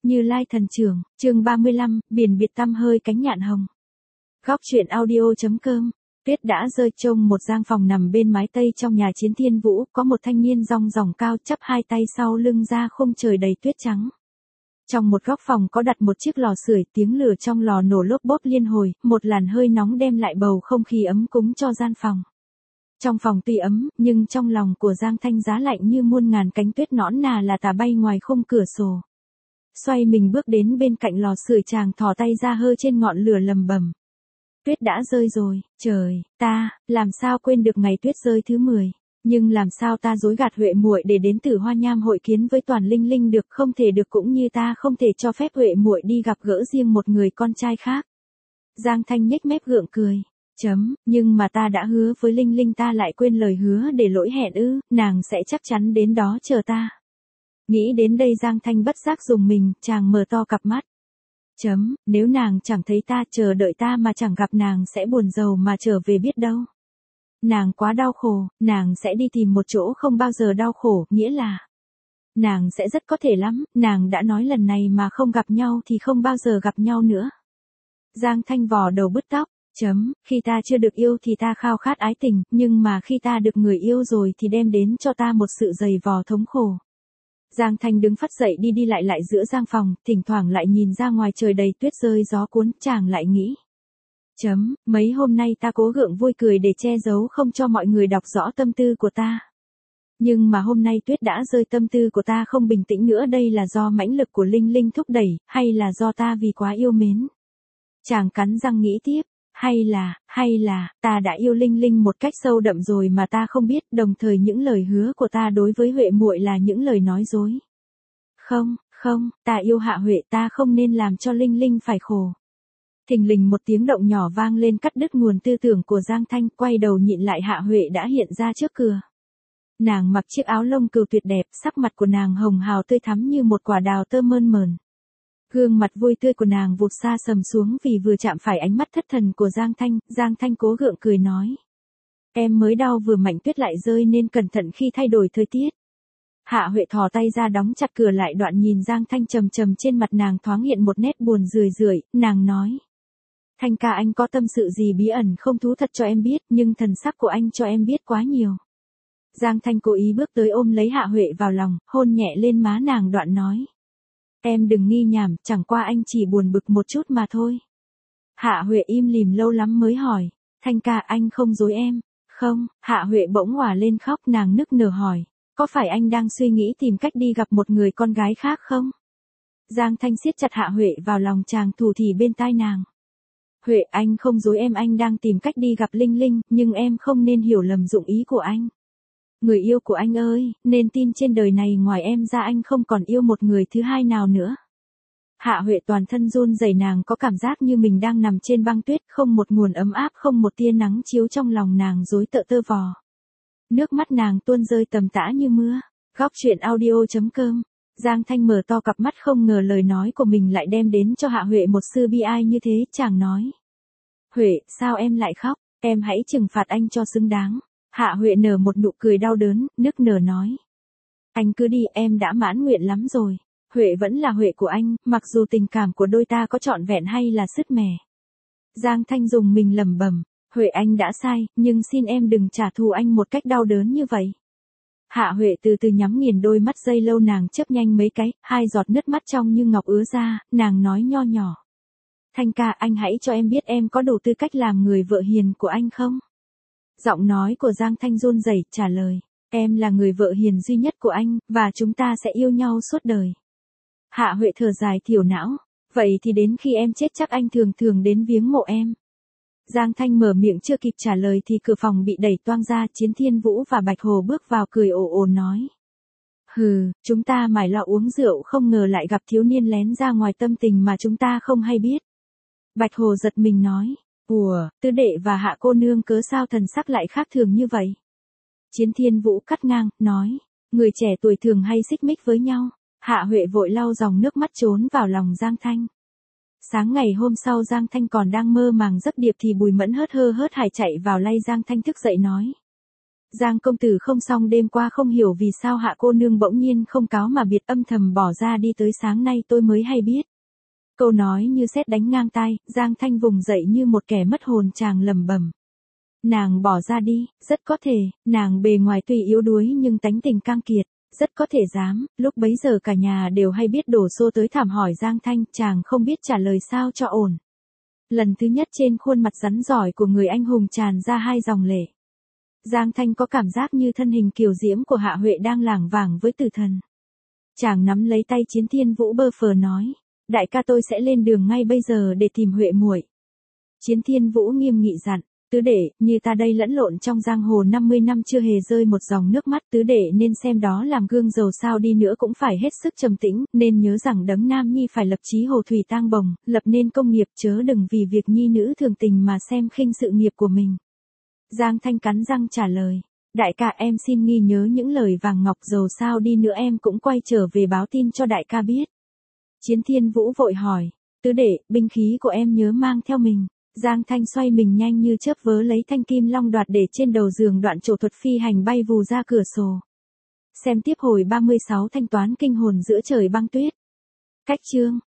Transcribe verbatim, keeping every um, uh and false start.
Như Lai thần trưởng, chương ba mươi lăm, biển biệt tăm hơi cánh nhạn hồng. Góc truyện audio.com. Tuyết đã rơi trông một gian phòng nằm bên mái tây trong nhà Chiến Thiên Vũ, có một thanh niên rong ròng cao chắp hai tay sau lưng ra khung trời đầy tuyết trắng. Trong một góc phòng có đặt một chiếc lò sưởi, tiếng lửa trong lò nổ lốp bốp liên hồi, một làn hơi nóng đem lại bầu không khí ấm cúng cho gian phòng. Trong phòng tuy ấm, nhưng trong lòng của Giang Thanh giá lạnh như muôn ngàn cánh tuyết nõn nà là tà bay ngoài khung cửa sổ. Xoay mình bước đến bên cạnh lò sưởi, chàng thò tay ra hơ trên ngọn lửa lầm bầm. Tuyết đã rơi rồi, trời, ta, làm sao quên được ngày tuyết rơi thứ mười, nhưng làm sao ta dối gạt Huệ muội để đến Tử Hoa Nham hội kiến với Toàn Linh Linh được, không thể được, cũng như ta không thể cho phép Huệ muội đi gặp gỡ riêng một người con trai khác. Giang Thanh nhếch mép gượng cười. Chấm, nhưng mà ta đã hứa với Linh Linh, ta lại quên lời hứa để lỗi hẹn ư, nàng sẽ chắc chắn đến đó chờ ta. Nghĩ đến đây Giang Thanh bất giác dùng mình, chàng mở to cặp mắt. Chấm, nếu nàng chẳng thấy ta, chờ đợi ta mà chẳng gặp, nàng sẽ buồn rầu mà trở về biết đâu. Nàng quá đau khổ, nàng sẽ đi tìm một chỗ không bao giờ đau khổ, nghĩa là nàng sẽ rất có thể lắm, nàng đã nói lần này mà không gặp nhau thì không bao giờ gặp nhau nữa. Giang Thanh vò đầu bứt tóc. Chấm, khi ta chưa được yêu thì ta khao khát ái tình, nhưng mà khi ta được người yêu rồi thì đem đến cho ta một sự dày vò thống khổ. Giang Thanh đứng phắt dậy đi đi lại lại giữa gian phòng, thỉnh thoảng lại nhìn ra ngoài trời đầy tuyết rơi gió cuốn, chàng lại nghĩ. Chấm, mấy hôm nay ta cố gượng vui cười để che giấu không cho mọi người đọc rõ tâm tư của ta. Nhưng mà hôm nay tuyết đã rơi, tâm tư của ta không bình tĩnh nữa, đây là do mãnh lực của Linh Linh thúc đẩy, hay là do ta vì quá yêu mến? Chàng cắn răng nghĩ tiếp. Hay là, hay là, ta đã yêu Linh Linh một cách sâu đậm rồi mà ta không biết, đồng thời những lời hứa của ta đối với Huệ muội là những lời nói dối. Không, không, ta yêu Hạ Huệ, ta không nên làm cho Linh Linh phải khổ. Thình lình một tiếng động nhỏ vang lên cắt đứt nguồn tư tưởng của Giang Thanh, quay đầu nhìn lại, Hạ Huệ đã hiện ra trước cửa. Nàng mặc chiếc áo lông cừu tuyệt đẹp, sắc mặt của nàng hồng hào tươi thắm như một quả đào tơ mơn mởn. Gương mặt vui tươi của nàng vụt xa sầm xuống vì vừa chạm phải ánh mắt thất thần của Giang Thanh. Giang Thanh cố gượng cười nói. Em mới đau vừa mạnh, tuyết lại rơi nên cẩn thận khi thay đổi thời tiết. Hạ Huệ thò tay ra đóng chặt cửa lại, đoạn nhìn Giang Thanh trầm trầm, trên mặt nàng thoáng hiện một nét buồn rười rượi, nàng nói. Thanh ca, anh có tâm sự gì bí ẩn không thú thật cho em biết, nhưng thần sắc của anh cho em biết quá nhiều. Giang Thanh cố ý bước tới ôm lấy Hạ Huệ vào lòng, hôn nhẹ lên má nàng, đoạn nói. Em đừng nghi nhảm, chẳng qua anh chỉ buồn bực một chút mà thôi. Hạ Huệ im lìm lâu lắm mới hỏi, Thanh ca, anh không dối em? Không. Hạ Huệ bỗng òa lên khóc, nàng nức nở hỏi, có phải anh đang suy nghĩ tìm cách đi gặp một người con gái khác không? Giang Thanh siết chặt Hạ Huệ vào lòng, chàng thủ thỉ bên tai nàng. Huệ, anh không dối em, anh đang tìm cách đi gặp Linh Linh, nhưng em không nên hiểu lầm dụng ý của anh. Người yêu của anh ơi, nên tin trên đời này ngoài em ra anh không còn yêu một người thứ hai nào nữa. Hạ Huệ toàn thân run rẩy, nàng có cảm giác như mình đang nằm trên băng tuyết, không một nguồn ấm áp, không một tia nắng chiếu, trong lòng nàng rối tợ tơ vò. Nước mắt nàng tuôn rơi tầm tã như mưa. Góc truyện audio.com. Giang Thanh mở to cặp mắt, không ngờ lời nói của mình lại đem đến cho Hạ Huệ một sự bi ai như thế, chàng nói. Huệ, sao em lại khóc, em hãy trừng phạt anh cho xứng đáng. Hạ Huệ nở một nụ cười đau đớn, nức nở nói. Anh cứ đi, em đã mãn nguyện lắm rồi. Huệ vẫn là Huệ của anh, mặc dù tình cảm của đôi ta có trọn vẹn hay là sứt mẻ. Giang Thanh dùng mình lẩm bẩm. Huệ, anh đã sai, nhưng xin em đừng trả thù anh một cách đau đớn như vậy. Hạ Huệ từ từ nhắm nghiền đôi mắt, giây lâu nàng chớp nhanh mấy cái, hai giọt nước mắt trong như ngọc ứa ra, nàng nói nho nhỏ. Thanh ca, anh hãy cho em biết em có đủ tư cách làm người vợ hiền của anh không? Giọng nói của Giang Thanh run rẩy trả lời, em là người vợ hiền duy nhất của anh, và chúng ta sẽ yêu nhau suốt đời. Hạ Huệ thở dài thiểu não, vậy thì đến khi em chết chắc anh thường thường đến viếng mộ em. Giang Thanh mở miệng chưa kịp trả lời thì cửa phòng bị đẩy toang ra, Chiến Thiên Vũ và Bạch Hồ bước vào cười ồ ồ nói. Hừ, chúng ta mải lo uống rượu, không ngờ lại gặp thiếu niên lén ra ngoài tâm tình mà chúng ta không hay biết. Bạch Hồ giật mình nói. Ủa, Tứ đệ và Hạ cô nương cớ sao thần sắc lại khác thường như vậy? Chiến Thiên Vũ cắt ngang, nói, người trẻ tuổi thường hay xích mích với nhau. Hạ Huệ vội lau dòng nước mắt trốn vào lòng Giang Thanh. Sáng ngày hôm sau Giang Thanh còn đang mơ màng giấc điệp thì Bùi Mẫn hớt hơ hớt hải chạy vào lay Giang Thanh thức dậy nói. Giang công tử không xong đêm qua không hiểu vì sao Hạ cô nương bỗng nhiên không cáo mà biệt âm thầm bỏ ra đi tới sáng nay tôi mới hay biết. Câu nói như sét đánh ngang tai, Giang Thanh vùng dậy như một kẻ mất hồn chàng lầm bầm. Nàng bỏ ra đi, rất có thể, nàng bề ngoài tuy yếu đuối nhưng tánh tình cang kiệt, rất có thể dám, lúc bấy giờ cả nhà đều hay biết đổ xô tới thảm hỏi Giang Thanh, chàng không biết trả lời sao cho ổn. Lần thứ nhất trên khuôn mặt rắn giỏi của người anh hùng tràn ra hai dòng lệ. Giang Thanh có cảm giác như thân hình kiều diễm của Hạ Huệ đang lảng vảng với tử thần. Chàng nắm lấy tay Chiến Thiên Vũ bơ phờ nói, đại ca tôi sẽ lên đường ngay bây giờ để tìm Huệ muội. Chiến Thiên Vũ nghiêm nghị dặn, tứ đệ, như ta đây lẫn lộn trong giang hồ năm mươi năm chưa hề rơi một dòng nước mắt, tứ đệ nên xem đó làm gương dầu sao đi nữa cũng phải hết sức trầm tĩnh, nên nhớ rằng đấng nam nhi phải lập chí hồ thủy tang bồng, lập nên công nghiệp, chớ đừng vì việc nhi nữ thường tình mà xem khinh sự nghiệp của mình. Giang Thanh cắn răng trả lời, đại ca em xin ghi nhớ những lời vàng ngọc, dầu sao đi nữa em cũng quay trở về báo tin cho đại ca biết. Chiến Thiên Vũ vội hỏi, tứ đệ, binh khí của em nhớ mang theo mình. Giang Thanh xoay mình nhanh như chớp vớ lấy thanh kim long đoạt để trên đầu giường, đoạn trổ thuật phi hành bay vù ra cửa sổ. Xem tiếp hồi ba mươi sáu thanh toán kinh hồn giữa trời băng tuyết. Cách chương